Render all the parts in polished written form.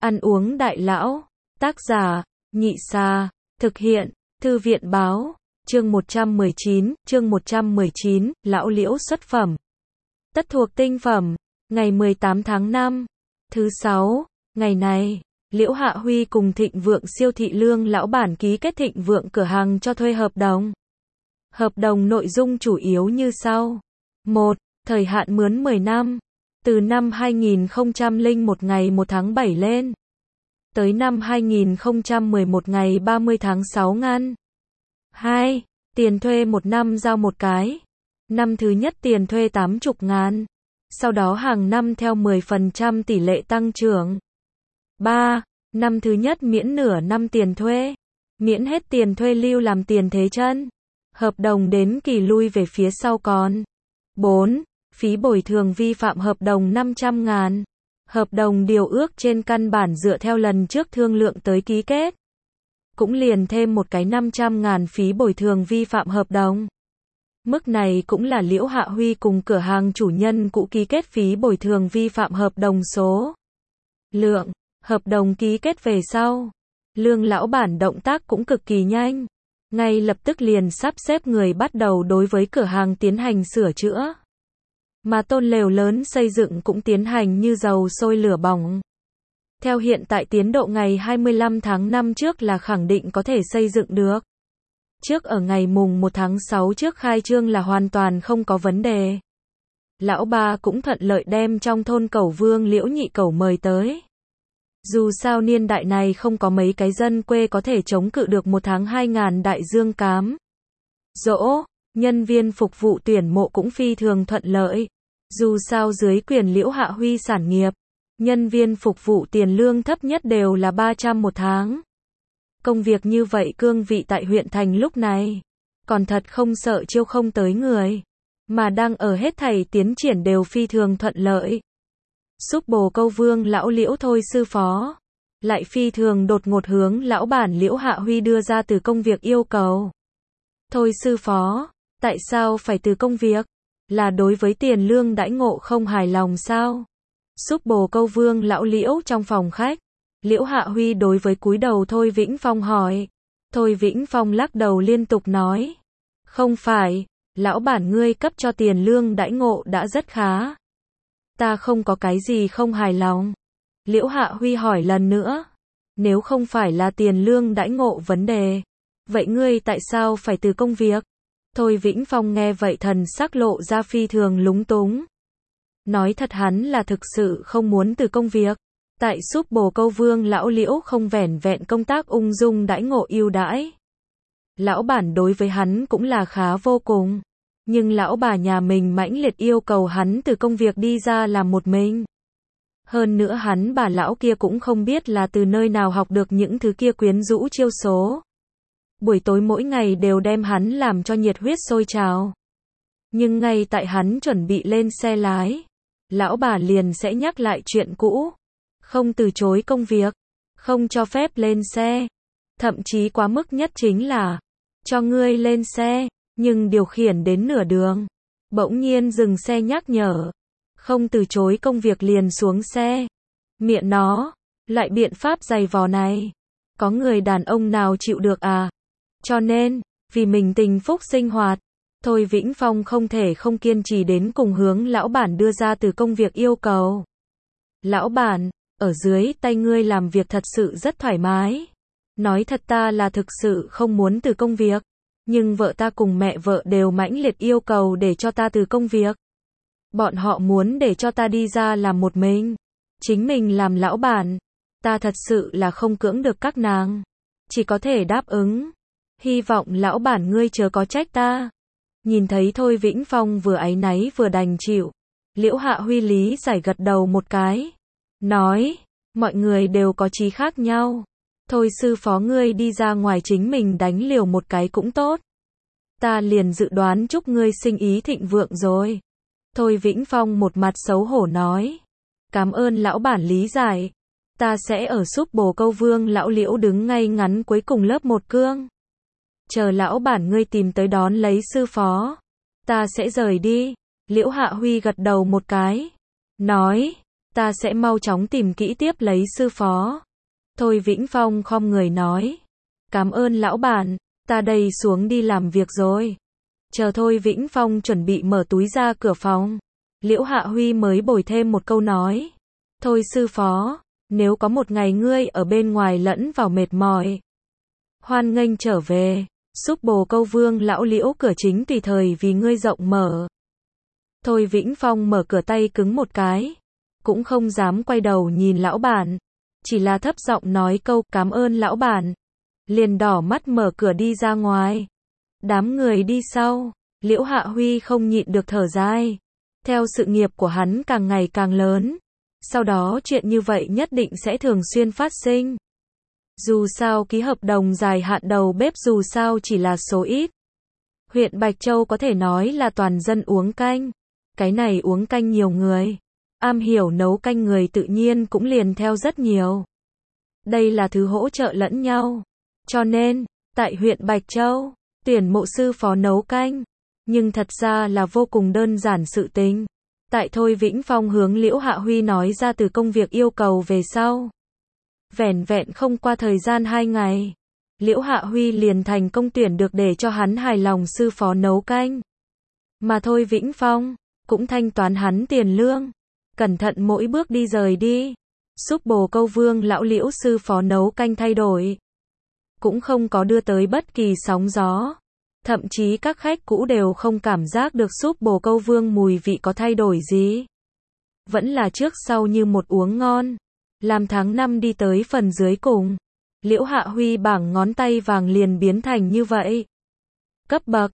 Ăn uống đại lão. Tác giả, Nhị Sa. Thực hiện, Thư viện báo. Chương 119, Lão Liễu xuất phẩm. Tất thuộc tinh phẩm. Ngày 18 tháng 5. Thứ 6. Ngày này, Liễu Hạ Huy cùng Thịnh Vượng siêu thị Lương lão bản ký kết Thịnh Vượng cửa hàng cho thuê hợp đồng. Hợp đồng nội dung chủ yếu như sau. 1. Thời hạn mướn 10 năm. Từ năm 2001 ngày 1 tháng 7 lên. Tới năm 2011 ngày 30 tháng 6 ngăn. 2. Tiền thuê 1 năm giao một cái. Năm thứ nhất tiền thuê 80.000. Sau đó hàng năm theo 10% tỷ lệ tăng trưởng. 3. Năm thứ nhất miễn nửa năm tiền thuê. Miễn hết tiền thuê lưu làm tiền thế chân. Hợp đồng đến kỳ lui về phía sau còn. 4. Phí bồi thường vi phạm hợp đồng 500.000. Hợp đồng điều ước trên căn bản dựa theo lần trước thương lượng tới ký kết. Cũng liền thêm một cái 500.000 phí bồi thường vi phạm hợp đồng. Mức này cũng là Liễu Hạ Huy cùng cửa hàng chủ nhân cũ ký kết phí bồi thường vi phạm hợp đồng số. Lượng, hợp đồng ký kết về sau. Lương lão bản động tác cũng cực kỳ nhanh. Ngay lập tức liền sắp xếp người bắt đầu đối với cửa hàng tiến hành sửa chữa. Mà tôn lều lớn xây dựng cũng tiến hành như dầu sôi lửa bỏng. Theo hiện tại tiến độ ngày 25 tháng 5 trước là khẳng định có thể xây dựng được. Trước ở ngày mùng 1 tháng 6 trước khai trương là hoàn toàn không có vấn đề. Lão ba cũng thuận lợi đem trong thôn Cẩu Vương Liễu Nhị Cẩu mời tới. Dù sao niên đại này không có mấy cái dân quê có thể chống cự được 1 tháng 2.000 đại dương cám. Dỗ, nhân viên phục vụ tuyển mộ cũng phi thường thuận lợi. Dù sao dưới quyền Liễu Hạ Huy sản nghiệp, nhân viên phục vụ tiền lương thấp nhất đều là 300 một tháng. Công việc như vậy cương vị tại huyện thành lúc này, còn thật không sợ chiêu không tới người, mà đang ở hết thảy tiến triển đều phi thường thuận lợi. Súp bồ câu Vương lão Liễu thôi sư phó, lại phi thường đột ngột hướng lão bản Liễu Hạ Huy đưa ra từ công việc yêu cầu. Thôi sư phó, tại sao phải từ công việc? Là đối với tiền lương đãi ngộ không hài lòng sao? Súp bồ câu Vương lão Liễu trong phòng khách. Liễu Hạ Huy đối với cúi đầu Thôi Vĩnh Phong hỏi. Thôi Vĩnh Phong lắc đầu liên tục nói. Không phải, lão bản ngươi cấp cho tiền lương đãi ngộ đã rất khá. Ta không có cái gì không hài lòng. Liễu Hạ Huy hỏi lần nữa. Nếu không phải là tiền lương đãi ngộ vấn đề, vậy ngươi tại sao phải từ công việc? Thôi Vĩnh Phong nghe vậy thần sắc lộ ra phi thường lúng túng. Nói thật hắn là thực sự không muốn từ công việc. Tại súp bồ câu Vương lão Liễu không vẻn vẹn công tác ung dung đãi ngộ ưu đãi. Lão bản đối với hắn cũng là khá vô cùng. Nhưng lão bà nhà mình mãnh liệt yêu cầu hắn từ công việc đi ra làm một mình. Hơn nữa hắn bà lão kia cũng không biết là từ nơi nào học được những thứ kia quyến rũ chiêu số. Buổi tối mỗi ngày đều đem hắn làm cho nhiệt huyết sôi trào. Nhưng ngay tại hắn chuẩn bị lên xe lái, lão bà liền sẽ nhắc lại chuyện cũ. Không từ chối công việc, không cho phép lên xe. Thậm chí quá mức nhất chính là cho ngươi lên xe, nhưng điều khiển đến nửa đường, bỗng nhiên dừng xe nhắc nhở. Không từ chối công việc liền xuống xe. Miệng nó, lại biện pháp dày vò này. Có người đàn ông nào chịu được à? Cho nên, vì mình tình phúc sinh hoạt, Thôi Vĩnh Phong không thể không kiên trì đến cùng hướng lão bản đưa ra từ công việc yêu cầu. Lão bản, ở dưới tay ngươi làm việc thật sự rất thoải mái. Nói thật ta là thực sự không muốn từ công việc. Nhưng vợ ta cùng mẹ vợ đều mãnh liệt yêu cầu để cho ta từ công việc. Bọn họ muốn để cho ta đi ra làm một mình. Chính mình làm lão bản. Ta thật sự là không cưỡng được các nàng. Chỉ có thể đáp ứng. Hy vọng lão bản ngươi chớ có trách ta. Nhìn thấy Thôi Vĩnh Phong vừa áy náy vừa đành chịu. Liễu Hạ Huy lý giải gật đầu một cái. Nói, mọi người đều có chí khác nhau. Thôi sư phó ngươi đi ra ngoài chính mình đánh liều một cái cũng tốt. Ta liền dự đoán chúc ngươi sinh ý thịnh vượng rồi. Thôi Vĩnh Phong một mặt xấu hổ nói. Cảm ơn lão bản lý giải. Ta sẽ ở súp bồ câu Vương lão Liễu đứng ngay ngắn cuối cùng lớp 1 cương. Chờ lão bản ngươi tìm tới đón lấy sư phó. Ta sẽ rời đi. Liễu Hạ Huy gật đầu một cái. Nói. ta sẽ mau chóng tìm kỹ tiếp lấy sư phó. Thôi Vĩnh Phong khom người nói. Cảm ơn lão bản, ta đây xuống đi làm việc rồi. Chờ Thôi Vĩnh Phong chuẩn bị mở túi ra cửa phòng. Liễu Hạ Huy mới bồi thêm một câu nói. Thôi sư phó, nếu có một ngày ngươi ở bên ngoài lẫn vào mệt mỏi, hoan nghênh trở về, giúp bồ câu Vương lão Liễu cửa chính tùy thời vì ngươi rộng mở. Thôi Vĩnh Phong mở cửa tay cứng một cái, cũng không dám quay đầu nhìn lão bản, chỉ là thấp giọng nói câu cảm ơn lão bản, liền đỏ mắt mở cửa đi ra ngoài. Đám người đi sau, Liễu Hạ Huy không nhịn được thở dài. Theo sự nghiệp của hắn càng ngày càng lớn, sau đó chuyện như vậy nhất định sẽ thường xuyên phát sinh. Dù sao ký hợp đồng dài hạn đầu bếp dù sao chỉ là số ít. Huyện Bạch Châu có thể nói là toàn dân uống canh. Cái này uống canh nhiều người, am hiểu nấu canh người tự nhiên cũng liền theo rất nhiều. Đây là thứ hỗ trợ lẫn nhau. Cho nên, tại huyện Bạch Châu, tuyển mộ sư phó nấu canh, nhưng thật ra là vô cùng đơn giản sự tình. Tại Thôi Vĩnh Phong hướng Liễu Hạ Huy nói ra từ công việc yêu cầu về sau. Vẻn vẹn không qua thời gian 2 ngày, Liễu Hạ Huy liền thành công tuyển được để cho hắn hài lòng sư phó nấu canh. Mà Thôi Vĩnh Phong cũng thanh toán hắn tiền lương, cẩn thận mỗi bước đi rời đi, giúp bồ câu Vương lão Liễu sư phó nấu canh thay đổi. Cũng không có đưa tới bất kỳ sóng gió. Thậm chí các khách cũ đều không cảm giác được súp bồ câu Vương mùi vị có thay đổi gì. Vẫn là trước sau như một uống ngon. Làm tháng 5 đi tới phần dưới cùng, Liễu Hạ Huy bảng ngón tay vàng liền biến thành như vậy. Cấp bậc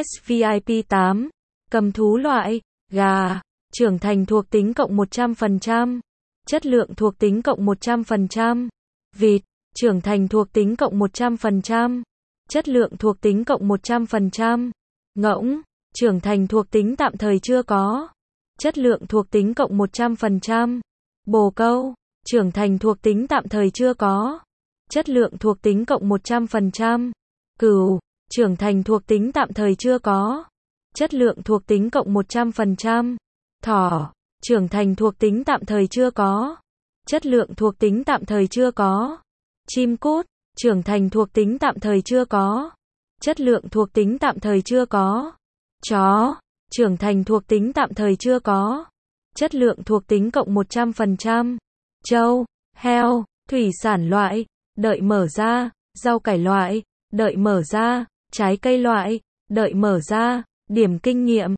SVIP 8, cầm thú loại, gà, trưởng thành thuộc tính cộng 100%, chất lượng thuộc tính cộng 100%, vịt, trưởng thành thuộc tính cộng 100%. Chất lượng thuộc tính cộng 100%. Ngỗng, trưởng thành thuộc tính tạm thời chưa có. Chất lượng thuộc tính cộng 100%. Bồ câu, trưởng thành thuộc tính tạm thời chưa có. Chất lượng thuộc tính cộng 100%. Cừu, trưởng thành thuộc tính tạm thời chưa có. Chất lượng thuộc tính cộng 100%. Thỏ, trưởng thành thuộc tính tạm thời chưa có. Chất lượng thuộc tính tạm thời chưa có. Chim cút, trưởng thành thuộc tính tạm thời chưa có. Chất lượng thuộc tính tạm thời chưa có. Chó, trưởng thành thuộc tính tạm thời chưa có. Chất lượng thuộc tính cộng 100%. Trâu, heo, thủy sản loại, đợi mở ra. Rau cải loại, đợi mở ra. Trái cây loại, đợi mở ra. Điểm kinh nghiệm,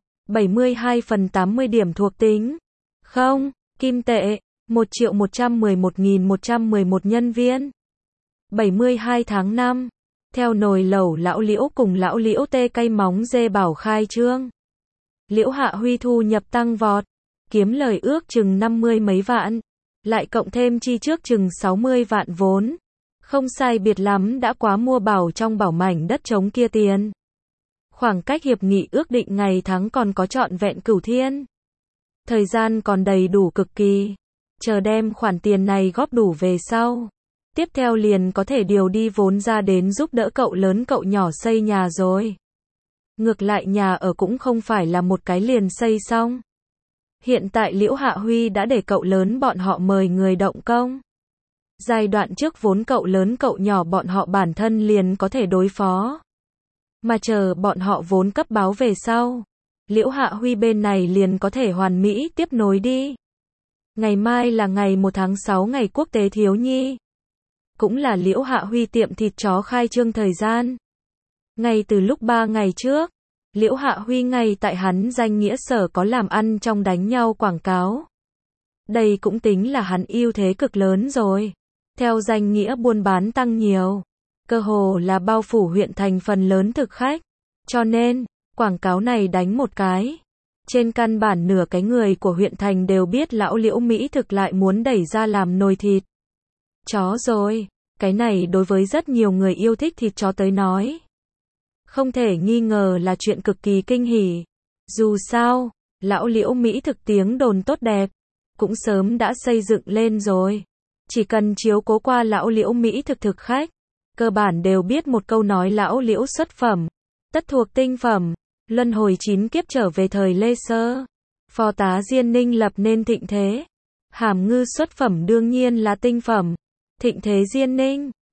72/80 điểm thuộc tính. Không, kim tệ, 1.111.111 nhân viên. 72 tháng 5, theo nồi lẩu lão Liễu cùng lão Liễu tê cay móng dê bảo khai trương. Liễu Hạ Huy thu nhập tăng vọt, kiếm lời ước chừng 50 mấy vạn, lại cộng thêm chi trước chừng 60 vạn vốn. Không sai biệt lắm đã quá mua bảo trong bảo mảnh đất trống kia tiền. Khoảng cách hiệp nghị ước định ngày tháng còn có trọn vẹn cửu thiên. Thời gian còn đầy đủ cực kỳ. Chờ đem khoản tiền này góp đủ về sau. Tiếp theo liền có thể điều đi vốn ra đến giúp đỡ cậu lớn cậu nhỏ xây nhà rồi. Ngược lại nhà ở cũng không phải là một cái liền xây xong. Hiện tại Liễu Hạ Huy đã để cậu lớn bọn họ mời người động công. Giai đoạn trước vốn cậu lớn cậu nhỏ bọn họ bản thân liền có thể đối phó. Mà chờ bọn họ vốn cấp báo về sau, Liễu Hạ Huy bên này liền có thể hoàn mỹ tiếp nối đi. Ngày mai là ngày 1 tháng 6 ngày quốc tế thiếu nhi. Cũng là Liễu Hạ Huy tiệm thịt chó khai trương thời gian. Ngay từ lúc 3 ngày trước, Liễu Hạ Huy ngay tại hắn danh nghĩa sở có làm ăn trong đánh nhau quảng cáo. Đây cũng tính là hắn ưu thế cực lớn rồi. Theo danh nghĩa buôn bán tăng nhiều, cơ hồ là bao phủ huyện thành phần lớn thực khách. Cho nên, quảng cáo này đánh một cái. Trên căn bản nửa cái người của huyện thành đều biết lão Liễu Mỹ thực lại muốn đẩy ra làm nồi thịt chó rồi. Cái này đối với rất nhiều người yêu thích thịt chó tới nói, không thể nghi ngờ là chuyện cực kỳ kinh hỉ. Dù sao, lão Liễu Mỹ thực tiếng đồn tốt đẹp, cũng sớm đã xây dựng lên rồi. Chỉ cần chiếu cố qua lão Liễu Mỹ thực khách, cơ bản đều biết một câu nói lão Liễu xuất phẩm, tất thuộc tinh phẩm, luân hồi 9 kiếp trở về thời Lê Sơ. Phó tá Diên Ninh lập nên thịnh thế. Hàm ngư xuất phẩm đương nhiên là tinh phẩm. Thịnh Thế Diên Ninh